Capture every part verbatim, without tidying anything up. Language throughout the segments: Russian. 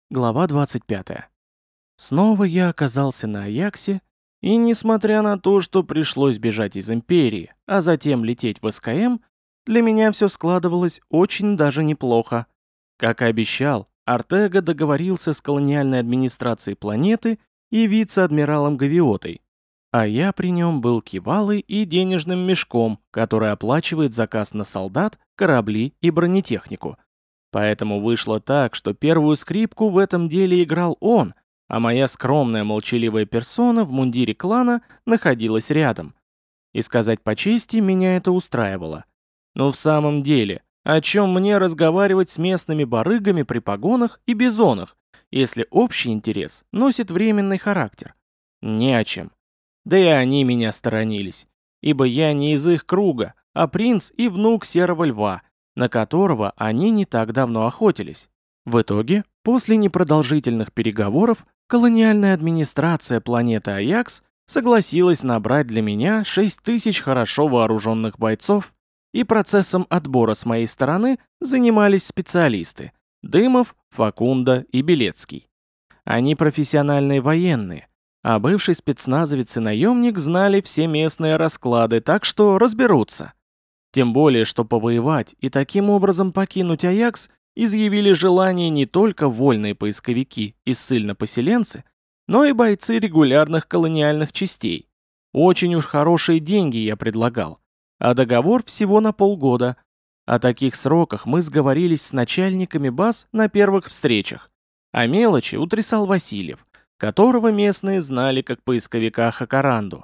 Глава двадцать пятая. Снова я оказался на Аяксе, и несмотря на то, что пришлось бежать из Империи, а затем лететь в СКМ, для меня все складывалось очень даже неплохо. Как и обещал, Артега договорился с колониальной администрацией планеты и вице-адмиралом Гавиотой, а я при нем был кивалой и денежным мешком, который оплачивает заказ на солдат, корабли и бронетехнику. Поэтому вышло так, что первую скрипку в этом деле играл он, а моя скромная молчаливая персона в мундире клана находилась рядом. И сказать по чести, меня это устраивало. Но в самом деле, о чем мне разговаривать с местными барыгами при погонах и бизонах, если общий интерес носит временный характер? Не о чем. Да и они меня сторонились, ибо я не из их круга, а принц и внук Серого Льва, на которого они не так давно охотились. В итоге, после непродолжительных переговоров, колониальная администрация планеты Аякс согласилась набрать для меня шесть тысяч хорошо вооруженных бойцов, и процессом отбора с моей стороны занимались специалисты – Дымов, Факунда и Белецкий. Они профессиональные военные, а бывший спецназовец и наемник знали все местные расклады, так что разберутся. Тем более, что повоевать и таким образом покинуть Аякс изъявили желание не только вольные поисковики и ссыльно-поселенцы, но и бойцы регулярных колониальных частей. Очень уж хорошие деньги я предлагал, а договор всего на полгода. О таких сроках мы сговорились с начальниками баз на первых встречах, а мелочи утрясал Васильев, которого местные знали как поисковика Хакаранду.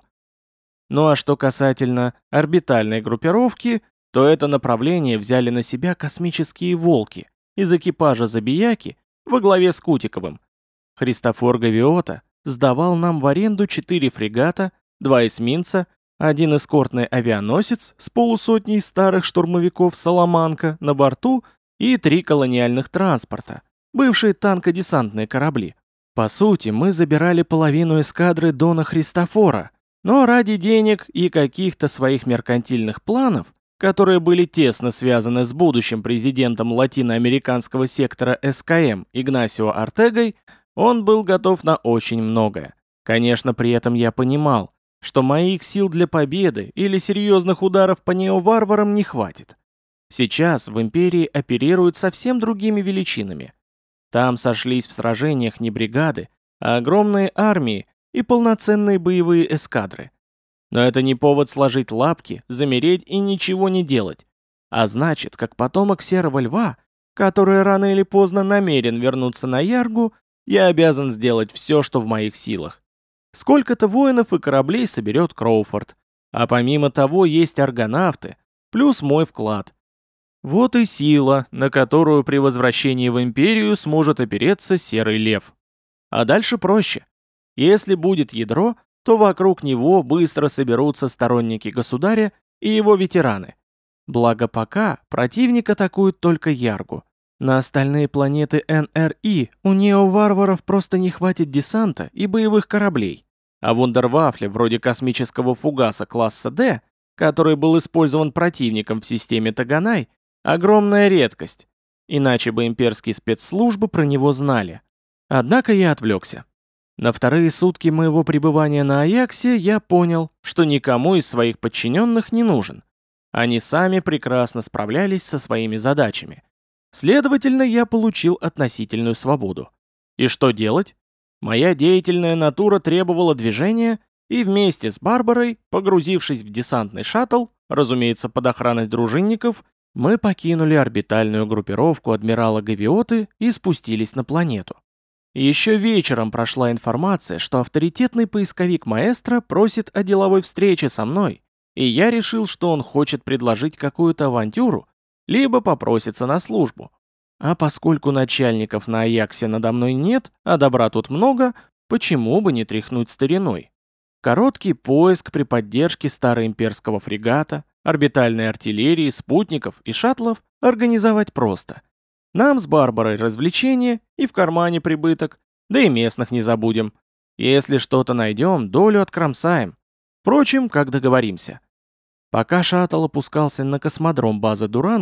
Ну а что касательно орбитальной группировки, то это направление взяли на себя космические волки из экипажа Забияки во главе с Кутиковым. Христофор Гавиота сдавал нам в аренду четыре фрегата, два эсминца, один эскортный авианосец с полусотней старых штурмовиков «Саламанка» на борту и три колониальных транспорта, бывшие танкодесантные корабли. По сути, мы забирали половину эскадры Дона Христофора, но ради денег и каких-то своих меркантильных планов, которые были тесно связаны с будущим президентом латиноамериканского сектора СКМ Игнасио Артегой, он был готов на очень многое. Конечно, при этом я понимал, что моих сил для победы или серьезных ударов по неоварварам не хватит. Сейчас в Империи оперируют совсем другими величинами. Там сошлись в сражениях не бригады, а огромные армии и полноценные боевые эскадры. Но это не повод сложить лапки, замереть и ничего не делать. А значит, как потомок Серого Льва, который рано или поздно намерен вернуться на Яргу, я обязан сделать все, что в моих силах. Сколько-то воинов и кораблей соберет Кроуфорд. А помимо того есть аргонавты, плюс мой вклад. Вот и сила, на которую при возвращении в Империю сможет опереться Серый Лев. А дальше проще. Если будет ядро, то вокруг него быстро соберутся сторонники государя и его ветераны. Благо пока противник атакует только Яргу. На остальные планеты эн эр и у неоварваров просто не хватит десанта и боевых кораблей. А вундервафли вроде космического фугаса класса D, который был использован противником в системе Таганай, огромная редкость. Иначе бы имперские спецслужбы про него знали. Однако я отвлекся. На вторые сутки моего пребывания на Аяксе я понял, что никому из своих подчиненных не нужен. Они сами прекрасно справлялись со своими задачами. Следовательно, я получил относительную свободу. И что делать? Моя деятельная натура требовала движения, и вместе с Барбарой, погрузившись в десантный шаттл, разумеется, под охраной дружинников, мы покинули орбитальную группировку адмирала Гавиоты и спустились на планету. Еще вечером прошла информация, что авторитетный поисковик маэстро просит о деловой встрече со мной, и я решил, что он хочет предложить какую-то авантюру, либо попросится на службу. А поскольку начальников на Аяксе надо мной нет, а добра тут много, почему бы не тряхнуть стариной? Короткий поиск при поддержке староимперского фрегата, орбитальной артиллерии, спутников и шаттлов организовать просто. Нам с Барбарой развлечения и в кармане прибыток, да и местных не забудем. Если что-то найдем, долю откромсаем. Впрочем, как договоримся. Пока шаттл опускался на космодром базы Дуранго,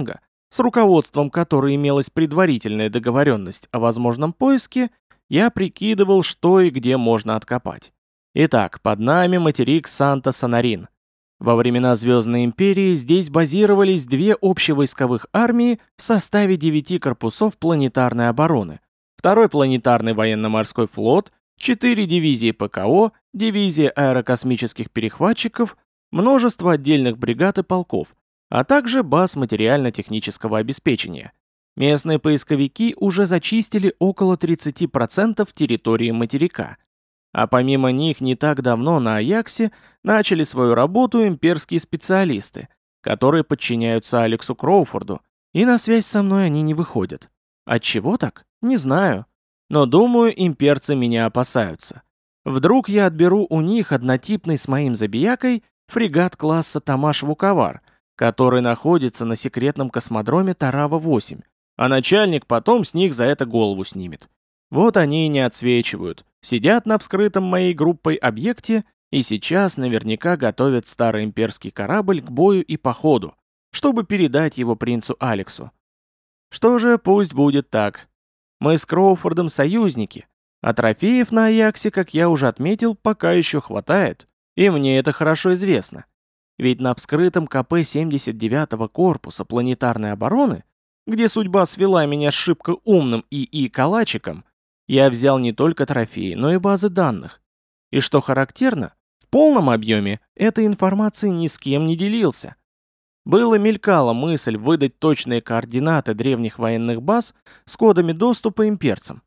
с руководством которой имелась предварительная договоренность о возможном поиске, я прикидывал, что и где можно откопать. Итак, под нами материк Санта-Санарин. Во времена Звездной империи здесь базировались две общевойсковых армии в составе девяти корпусов планетарной обороны, второй планетарный военно-морской флот, четыре дивизии ПКО, дивизия аэрокосмических перехватчиков, множество отдельных бригад и полков, а также баз материально-технического обеспечения. Местные поисковики уже зачистили около тридцати процентов территории материка. А помимо них не так давно на Аяксе начали свою работу имперские специалисты, которые подчиняются Алексу Кроуфорду, и на связь со мной они не выходят. Отчего так? Не знаю. Но думаю, имперцы меня опасаются. Вдруг я отберу у них однотипный с моим забиякой фрегат класса Тамаш-Вуковар, который находится на секретном космодроме Тарава восемь, а начальник потом с них за это голову снимет. Вот они и не отсвечивают, сидят на вскрытом моей группой объекте и сейчас наверняка готовят старый имперский корабль к бою и походу, чтобы передать его принцу Алексу. Что же, пусть будет так. Мы с Кроуфордом союзники, а трофеев на Аяксе, как я уже отметил, пока еще хватает, и мне это хорошо известно. Ведь на вскрытом КП семьдесят девятого корпуса планетарной обороны, где судьба свела меня с шибко умным ИИ Калачиком, я взял не только трофеи, но и базы данных. И что характерно, в полном объеме этой информации ни с кем не делился. Было мелькала мысль выдать точные координаты древних военных баз с кодами доступа имперцам.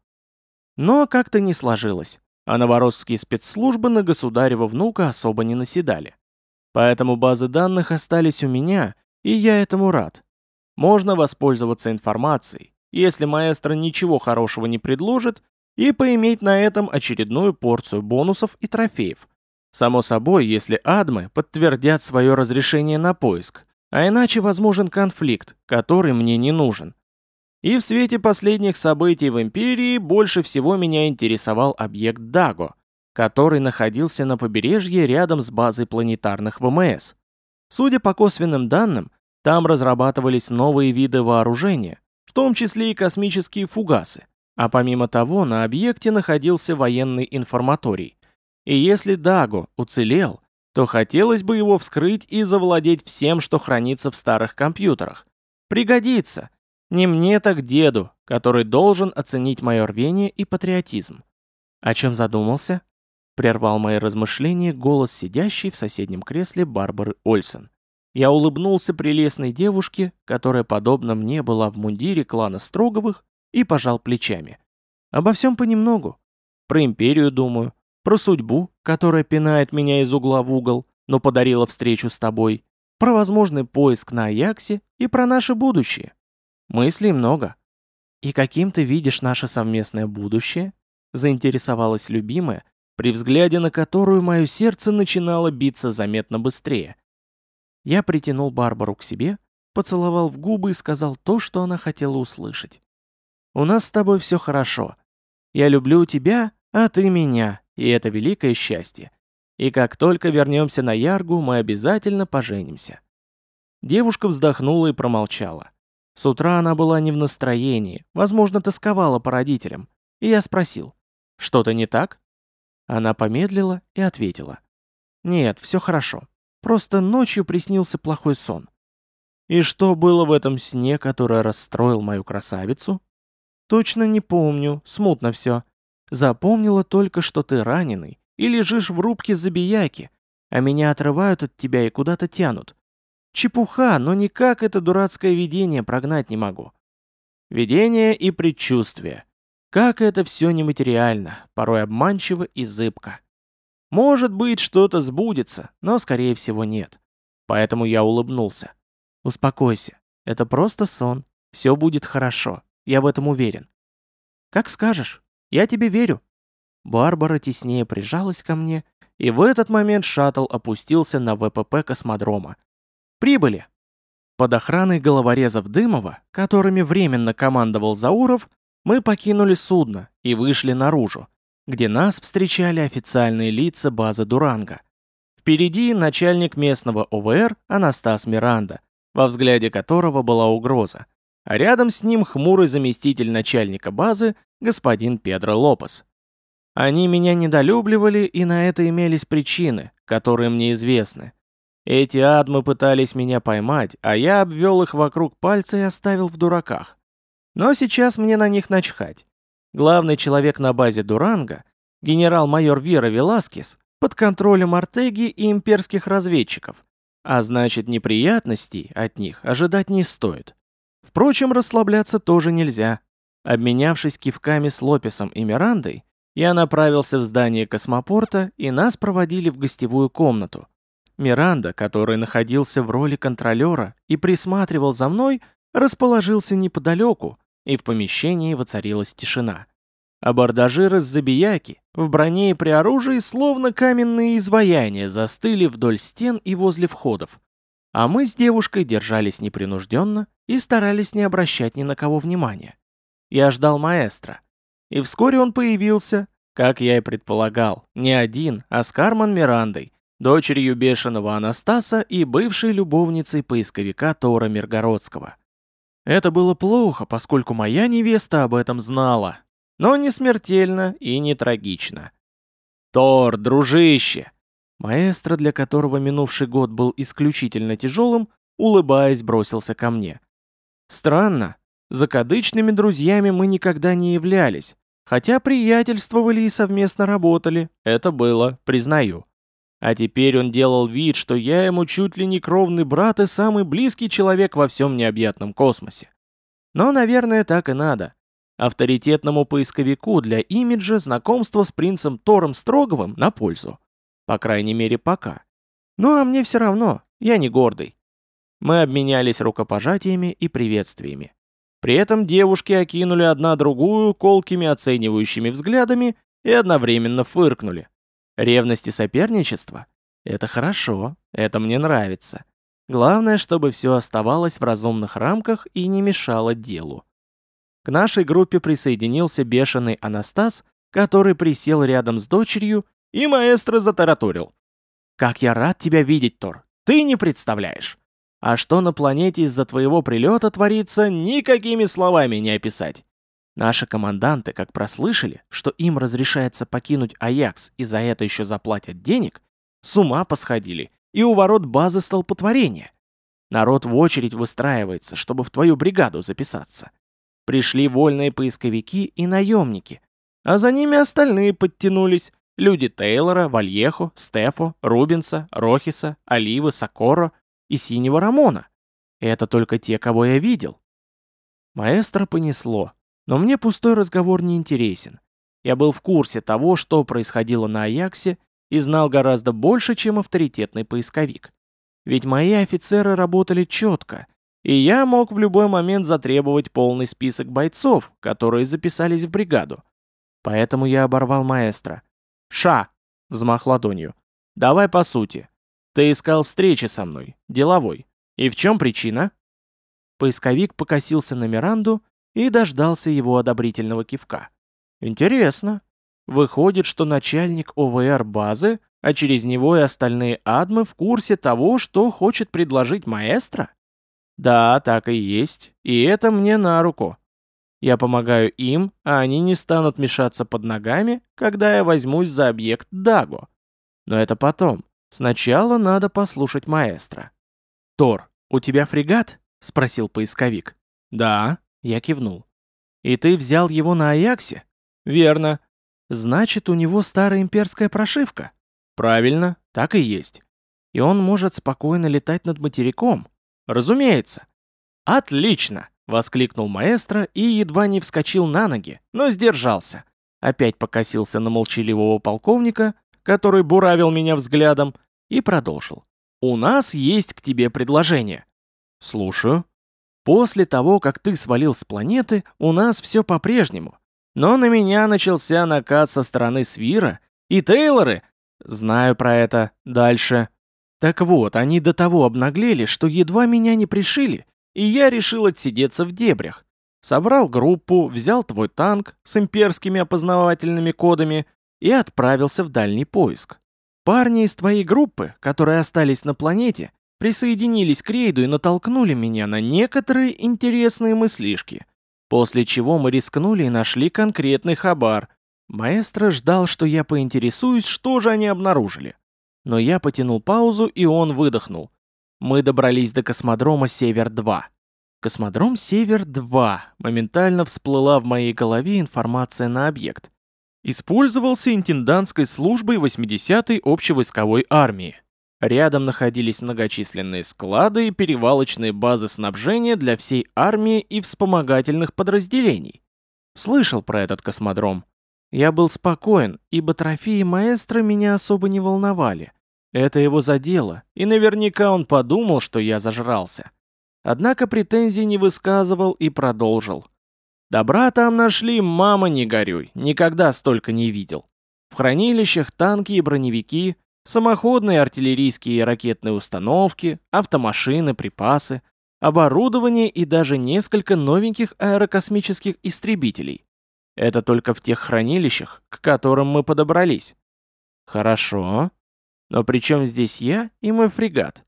Но как-то не сложилось, а новоросские спецслужбы на государева внука особо не наседали. Поэтому базы данных остались у меня, и я этому рад. Можно воспользоваться информацией, если маэстро ничего хорошего не предложит, и поиметь на этом очередную порцию бонусов и трофеев. Само собой, если адмы подтвердят свое разрешение на поиск, а иначе возможен конфликт, который мне не нужен. И в свете последних событий в Империи больше всего меня интересовал объект Даго, который находился на побережье рядом с базой планетарных ВМС. Судя по косвенным данным, там разрабатывались новые виды вооружения, в том числе и космические фугасы, а помимо того на объекте находился военный информаторий. И если Даго уцелел, то хотелось бы его вскрыть и завладеть всем, что хранится в старых компьютерах. Пригодится. Не мне, так деду, который должен оценить мое рвение и патриотизм. О чем задумался? Прервал мои размышления голос сидящей в соседнем кресле Барбары Ольсен. Я улыбнулся прелестной девушке, которая, подобно мне, была в мундире клана Строговых, и пожал плечами. Обо всем понемногу. Про империю думаю, про судьбу, которая пинает меня из угла в угол, но подарила встречу с тобой, про возможный поиск на Аяксе и про наше будущее. Мыслей много. И каким ты видишь наше совместное будущее? Заинтересовалась любимая, при взгляде на которую мое сердце начинало биться заметно быстрее. Я притянул Барбару к себе, поцеловал в губы и сказал то, что она хотела услышать. «У нас с тобой все хорошо. Я люблю тебя, а ты меня, и это великое счастье. И как только вернемся на Яргу, мы обязательно поженимся». Девушка вздохнула и промолчала. С утра она была не в настроении, возможно, тосковала по родителям, и я спросил, «Что-то не так?» Она помедлила и ответила, «Нет, все хорошо. Просто ночью приснился плохой сон». «И что было в этом сне, который расстроил мою красавицу?» «Точно не помню, смутно все. Запомнила только, что ты раненый и лежишь в рубке забияки, а меня отрывают от тебя и куда-то тянут. Чепуха, но никак это дурацкое видение прогнать не могу». Видение и предчувствие. Как это все нематериально, порой обманчиво и зыбко. Может быть, что-то сбудется, но, скорее всего, нет. Поэтому я улыбнулся. «Успокойся, это просто сон. Все будет хорошо, я в этом уверен». «Как скажешь, я тебе верю». Барбара теснее прижалась ко мне, и в этот момент шаттл опустился на ВПП космодрома. «Прибыли!» Под охраной головорезов Дымова, которыми временно командовал Зауров, мы покинули судно и вышли наружу, где нас встречали официальные лица базы Дуранга. Впереди начальник местного ОВР Анастас Миранда, во взгляде которого была угроза. а рядом с ним хмурый заместитель начальника базы, господин Педро Лопес. Они меня недолюбливали, и на это имелись причины, которые мне известны. Эти адмы пытались меня поймать, а я обвел их вокруг пальца и оставил в дураках. Но сейчас мне на них начхать. Главный человек на базе Дуранго, генерал-майор Вера Веласкес, под контролем Артеги и имперских разведчиков, а значит, неприятностей от них ожидать не стоит. Впрочем, расслабляться тоже нельзя. Обменявшись кивками с Лопесом и Мирандой, я направился в здание космопорта, и нас проводили в гостевую комнату. Миранда, который находился в роли контролера и присматривал за мной, расположился неподалеку, и в помещении воцарилась тишина. Абордажиры с забияки, в броне и при оружии, словно каменные изваяния, застыли вдоль стен и возле входов. А мы с девушкой держались непринужденно и старались не обращать ни на кого внимания. Я ждал маэстро. И вскоре он появился, как я и предполагал, не один, а с Кармен Мирандой, дочерью бешеного Анастаса и бывшей любовницей поисковика Тора Миргородского. Это было плохо, поскольку моя невеста об этом знала, но не смертельно и не трагично. «Тор, дружище!» Маэстро, для которого минувший год был исключительно тяжелым, улыбаясь, бросился ко мне. Странно, закадычными друзьями мы никогда не являлись, хотя приятельствовали и совместно работали, это было, признаю. А теперь он делал вид, что я ему чуть ли не кровный брат и самый близкий человек во всем необъятном космосе. Но, наверное, так и надо. Авторитетному поисковику для имиджа знакомство с принцем Тором Строговым на пользу. По крайней мере, пока. Ну а мне все равно, я не гордый. Мы обменялись рукопожатиями и приветствиями. При этом девушки окинули одна другую колкими оценивающими взглядами и одновременно фыркнули. Ревность и соперничество? Это хорошо, это мне нравится. Главное, чтобы все оставалось в разумных рамках и не мешало делу. К нашей группе присоединился бешеный Анастас, который присел рядом с дочерью, и маэстро затараторил. «Как я рад тебя видеть, Тор! Ты не представляешь! А что на планете из-за твоего прилета творится, никакими словами не описать! Наши команданты, как прослышали, что им разрешается покинуть Аякс и за это еще заплатят денег, с ума посходили, и у ворот базы столпотворение. Народ в очередь выстраивается, чтобы в твою бригаду записаться. Пришли вольные поисковики и наемники, а за ними остальные подтянулись. Люди Тейлора, Вальехо, Стефо, Рубинса, Рохиса, Оливы, Сокоро и Синего Рамона. Это только те, кого я видел. Маэстро понесло, но мне пустой разговор не интересен. Я был в курсе того, что происходило на Аяксе, и знал гораздо больше, чем авторитетный поисковик. Ведь мои офицеры работали четко, и я мог в любой момент затребовать полный список бойцов, которые записались в бригаду. Поэтому я оборвал маэстро. «Ша!» — взмах ладонью. «Давай по сути. Ты искал встречи со мной, деловой. И в чем причина?» Поисковик покосился на Миранду и дождался его одобрительного кивка. «Интересно. Выходит, что начальник ОВР базы, а через него и остальные адмы в курсе того, что хочет предложить маэстро? Да, так и есть, и это мне на руку. Я помогаю им, а они не станут мешаться под ногами, когда я возьмусь за объект Даго. Но это потом. Сначала надо послушать маэстро. «Тор, у тебя фрегат?» — спросил поисковик. «Да», — я кивнул. «И ты взял его на Аяксе?» «Верно». «Значит, у него старая имперская прошивка?» «Правильно, так и есть. И он может спокойно летать над материком?» «Разумеется». «Отлично!» — воскликнул маэстро и едва не вскочил на ноги, но сдержался. Опять покосился на молчаливого полковника, который буравил меня взглядом, и продолжил. «У нас есть к тебе предложение». «Слушаю». «После того, как ты свалил с планеты, у нас все по-прежнему. Но на меня начался накат со стороны Свира, и Тейлоры...» «Знаю про это. Дальше». «Так вот, они до того обнаглели, что едва меня не пришили, и я решил отсидеться в дебрях. Собрал группу, взял твой танк с имперскими опознавательными кодами и отправился в дальний поиск. Парни из твоей группы, которые остались на планете, присоединились к рейду и натолкнули меня на некоторые интересные мыслишки. После чего мы рискнули и нашли конкретный хабар. Маэстро ждал, что я поинтересуюсь, что же они обнаружили. Но я потянул паузу, и он выдохнул. Мы добрались до космодрома Север-два. Космодром Север-два. Моментально всплыла в моей голове информация на объект. Использовался интендантской службой восьмидесятой общевойсковой армии. Рядом находились многочисленные склады и перевалочные базы снабжения для всей армии и вспомогательных подразделений. Слышал про этот космодром. Я был спокоен, ибо трофеи маэстро меня особо не волновали. Это его задело, и наверняка он подумал, что я зажрался. Однако претензий не высказывал и продолжил. Добра там нашли, мама не горюй, никогда столько не видел. В хранилищах танки и броневики, самоходные артиллерийские и ракетные установки, автомашины, припасы, оборудование и даже несколько новеньких аэрокосмических истребителей. Это только в тех хранилищах, к которым мы подобрались. Хорошо. Но при чем здесь я и мой фрегат?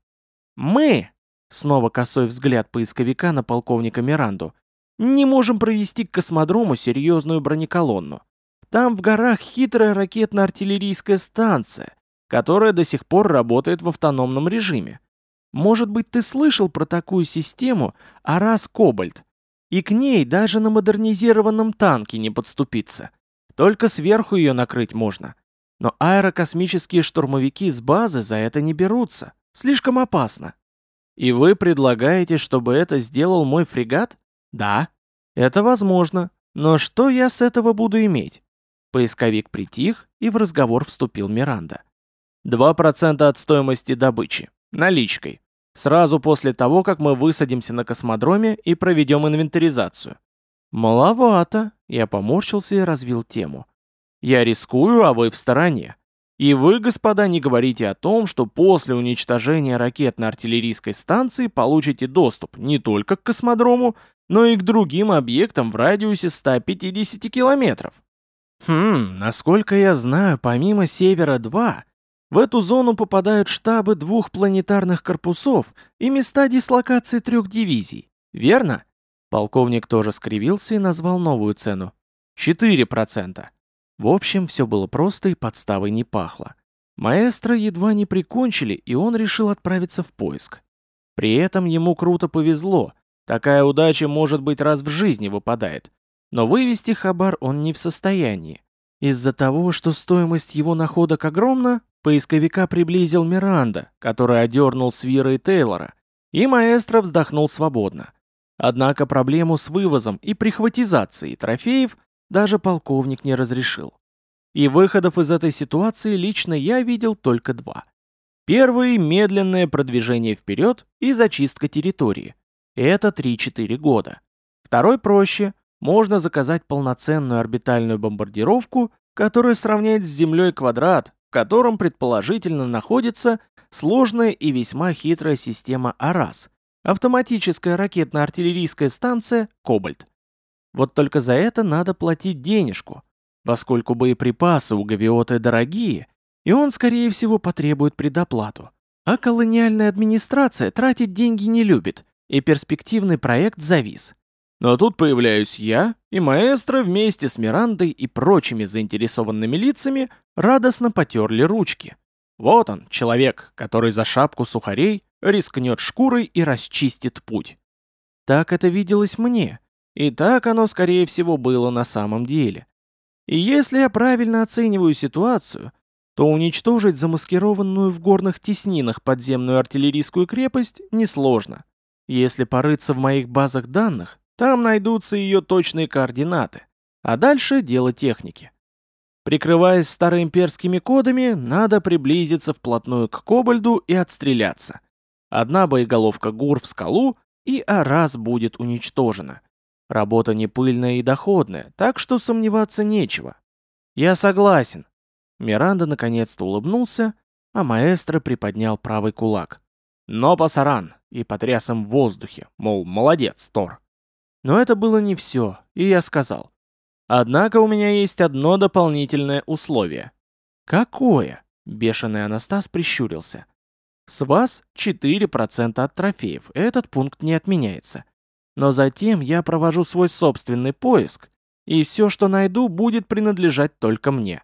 Мы, снова косой взгляд поисковика на полковника Миранду, не можем провести к космодрому серьезную бронеколонну. Там в горах хитрая ракетно-артиллерийская станция, которая до сих пор работает в автономном режиме. Может быть, ты слышал про такую систему Арас Кобальт? И к ней даже на модернизированном танке не подступиться. Только сверху ее накрыть можно. Но аэрокосмические штурмовики с базы за это не берутся. Слишком опасно. И вы предлагаете, чтобы это сделал мой фрегат? Да, это возможно. Но что я с этого буду иметь? Поисковик притих, и в разговор вступил Миранда. Два процента от стоимости добычи. Наличкой. Сразу после того, как мы высадимся на космодроме и проведем инвентаризацию. Маловато. Я поморщился и развил тему. Я рискую, а вы в стороне. И вы, господа, не говорите о том, что после уничтожения ракетно-артиллерийской станции получите доступ не только к космодрому, но и к другим объектам в радиусе ста пятидесяти километров. Хм, насколько я знаю, помимо Севера-два, в эту зону попадают штабы двух планетарных корпусов и места дислокации трех дивизий. Верно? Полковник тоже скривился и назвал новую цену. четыре процента. В общем, все было просто и подставой не пахло. Маэстро едва не прикончили, и он решил отправиться в поиск. При этом ему круто повезло. Такая удача, может быть, раз в жизни выпадает. Но вывести хабар он не в состоянии. Из-за того, что стоимость его находок огромна, поисковика приблизил Миранда, который одернул Свира и Тейлора, и маэстро вздохнул свободно. Однако проблему с вывозом и прихватизацией трофеев даже полковник не разрешил. И выходов из этой ситуации лично я видел только два. Первый – медленное продвижение вперед и зачистка территории. Это три-четыре года. Второй проще. Можно заказать полноценную орбитальную бомбардировку, которая сравняет с Землей квадрат, в котором предположительно находится сложная и весьма хитрая система Арас, автоматическая ракетно-артиллерийская станция «Кобальт». Вот только за это надо платить денежку, поскольку боеприпасы у Гавиоты дорогие, и он, скорее всего, потребует предоплату. А колониальная администрация тратить деньги не любит, и перспективный проект завис. Но тут появляюсь я, и маэстро вместе с Мирандой и прочими заинтересованными лицами радостно потерли ручки. Вот он, человек, который за шапку сухарей рискнет шкурой и расчистит путь. Так это виделось мне, и так оно, скорее всего, было на самом деле. И если я правильно оцениваю ситуацию, то уничтожить замаскированную в горных теснинах подземную артиллерийскую крепость несложно. Если порыться в моих базах данных, там найдутся ее точные координаты, а дальше дело техники. Прикрываясь староимперскими кодами, надо приблизиться вплотную к Кобальду и отстреляться. Одна боеголовка ГУР в скалу, и Арас будет уничтожена. Работа не пыльная и доходная, так что сомневаться нечего. Я согласен. Миранда наконец-то улыбнулся, а маэстро приподнял правый кулак. Но пасаран, и потряс им в воздухе, мол, молодец, Тор. Но это было не все, и я сказал. Однако у меня есть одно дополнительное условие. Какое? Бешеный Анастас прищурился. С вас четыре процента от трофеев, этот пункт не отменяется. Но затем я провожу свой собственный поиск, и все, что найду, будет принадлежать только мне.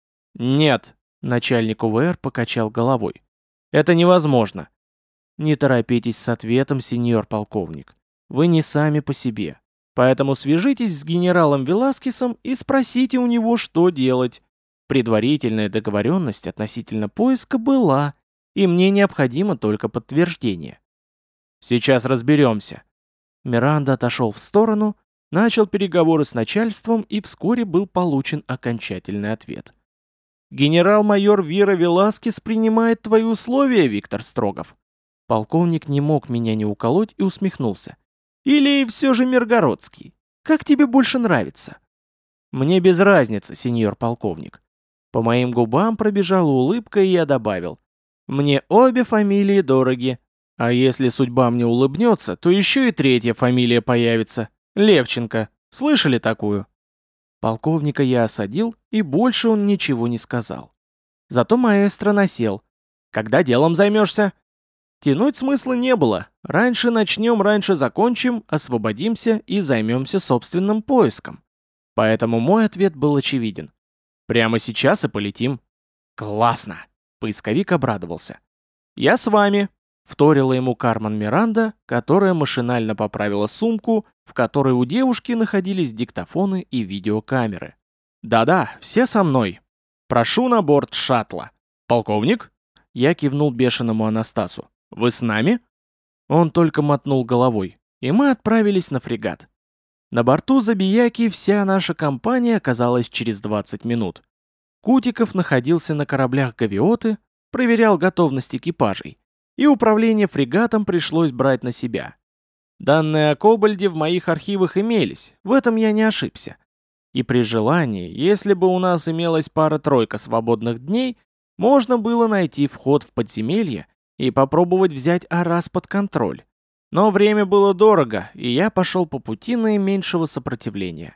Нет, начальник У В Р покачал головой. Это невозможно. Не торопитесь с ответом, сеньор полковник. Вы не сами по себе. Поэтому свяжитесь с генералом Веласкесом и спросите у него, что делать. Предварительная договоренность относительно поиска была, и мне необходимо только подтверждение. Сейчас разберемся. Миранда отошел в сторону, начал переговоры с начальством, и вскоре был получен окончательный ответ. «Генерал-майор Вира Веласкес принимает твои условия, Виктор Строгов». Полковник не мог меня не уколоть и усмехнулся. «Или все же Миргородский? Как тебе больше нравится?» «Мне без разницы, сеньор полковник». По моим губам пробежала улыбка, и я добавил. «Мне обе фамилии дороги. А если судьба мне улыбнется, то еще и третья фамилия появится. Левченко. Слышали такую?» Полковника я осадил, и больше он ничего не сказал. Зато маэстро насел. «Когда делом займешься?» Тянуть смысла не было. Раньше начнем, раньше закончим, освободимся и займемся собственным поиском. Поэтому мой ответ был очевиден. Прямо сейчас и полетим. Классно! Поисковик обрадовался. Я с вами, вторила ему Кармен Миранда, которая машинально поправила сумку, в которой у девушки находились диктофоны и видеокамеры. Да-да, все со мной. Прошу на борт шаттла. Полковник? Я кивнул бешеному Анастасу. «Вы с нами?» Он только мотнул головой, и мы отправились на фрегат. На борту Забияки вся наша компания оказалась через двадцать минут. Кутиков находился на кораблях Гавиоты, проверял готовность экипажей, и управление фрегатом пришлось брать на себя. Данные о Кобальде в моих архивах имелись, в этом я не ошибся. И при желании, если бы у нас имелась пара-тройка свободных дней, можно было найти вход в подземелье и попробовать взять Арас под контроль. Но время было дорого, и я пошел по пути наименьшего сопротивления.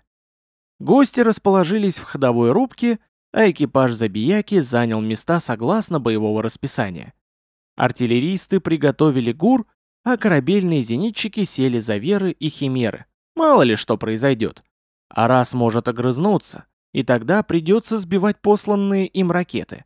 Гости расположились в ходовой рубке, а экипаж Забияки занял места согласно боевого расписания. Артиллеристы приготовили ГУР, а корабельные зенитчики сели за Веры и Химеры. Мало ли что произойдет. Арас может огрызнуться, и тогда придется сбивать посланные им ракеты.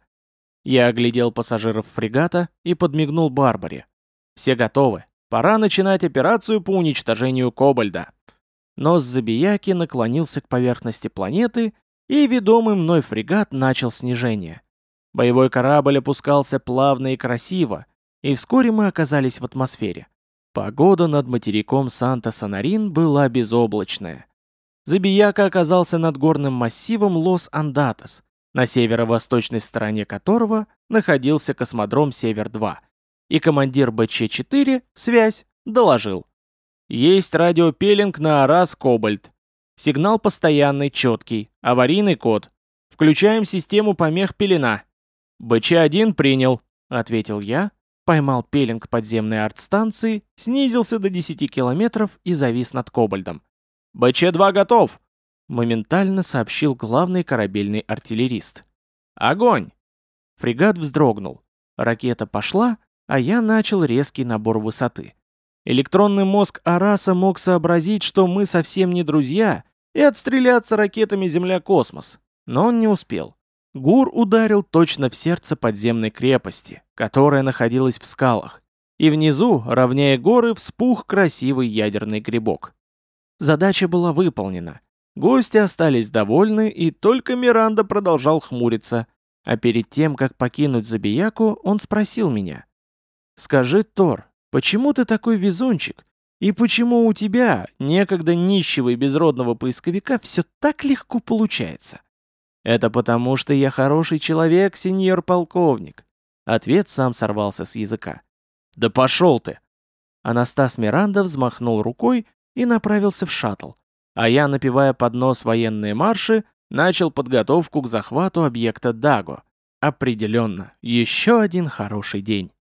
Я оглядел пассажиров фрегата и подмигнул Барбаре. Все готовы. Пора начинать операцию по уничтожению Кобальда. Нос Забияки наклонился к поверхности планеты, и ведомый мной фрегат начал снижение. Боевой корабль опускался плавно и красиво, и вскоре мы оказались в атмосфере. Погода над материком Санта-Санарин была безоблачная. Забияка оказался над горным массивом Лос-Андатос, на северо-восточной стороне которого находился космодром Север-два, и командир Бэ Че четыре, связь, доложил. Есть радиопеллинг на Арас Кобальт. Сигнал постоянный, четкий, аварийный код. Включаем систему помех пелена. Бэ Че один принял, ответил я, поймал пеллинг подземной артстанции, снизился до десяти километров и завис над Кобальдом. Бэ Че два готов! Моментально сообщил главный корабельный артиллерист. «Огонь!» Фрегат вздрогнул. Ракета пошла, а я начал резкий набор высоты. Электронный мозг Араса мог сообразить, что мы совсем не друзья, и отстреляться ракетами Земля-космос. Но он не успел. ГУР ударил точно в сердце подземной крепости, которая находилась в скалах. И внизу, равняя горы, вспух красивый ядерный грибок. Задача была выполнена. Гости остались довольны, и только Миранда продолжал хмуриться. А перед тем, как покинуть Забияку, он спросил меня. «Скажи, Тор, почему ты такой везунчик? И почему у тебя, некогда нищего и безродного поисковика, все так легко получается?» «Это потому, что я хороший человек, сеньор полковник». Ответ сам сорвался с языка. «Да пошел ты!» Анастас Миранда взмахнул рукой и направился в шаттл. А я, напевая под нос военные марши, начал подготовку к захвату объекта Даго. Определенно, еще один хороший день.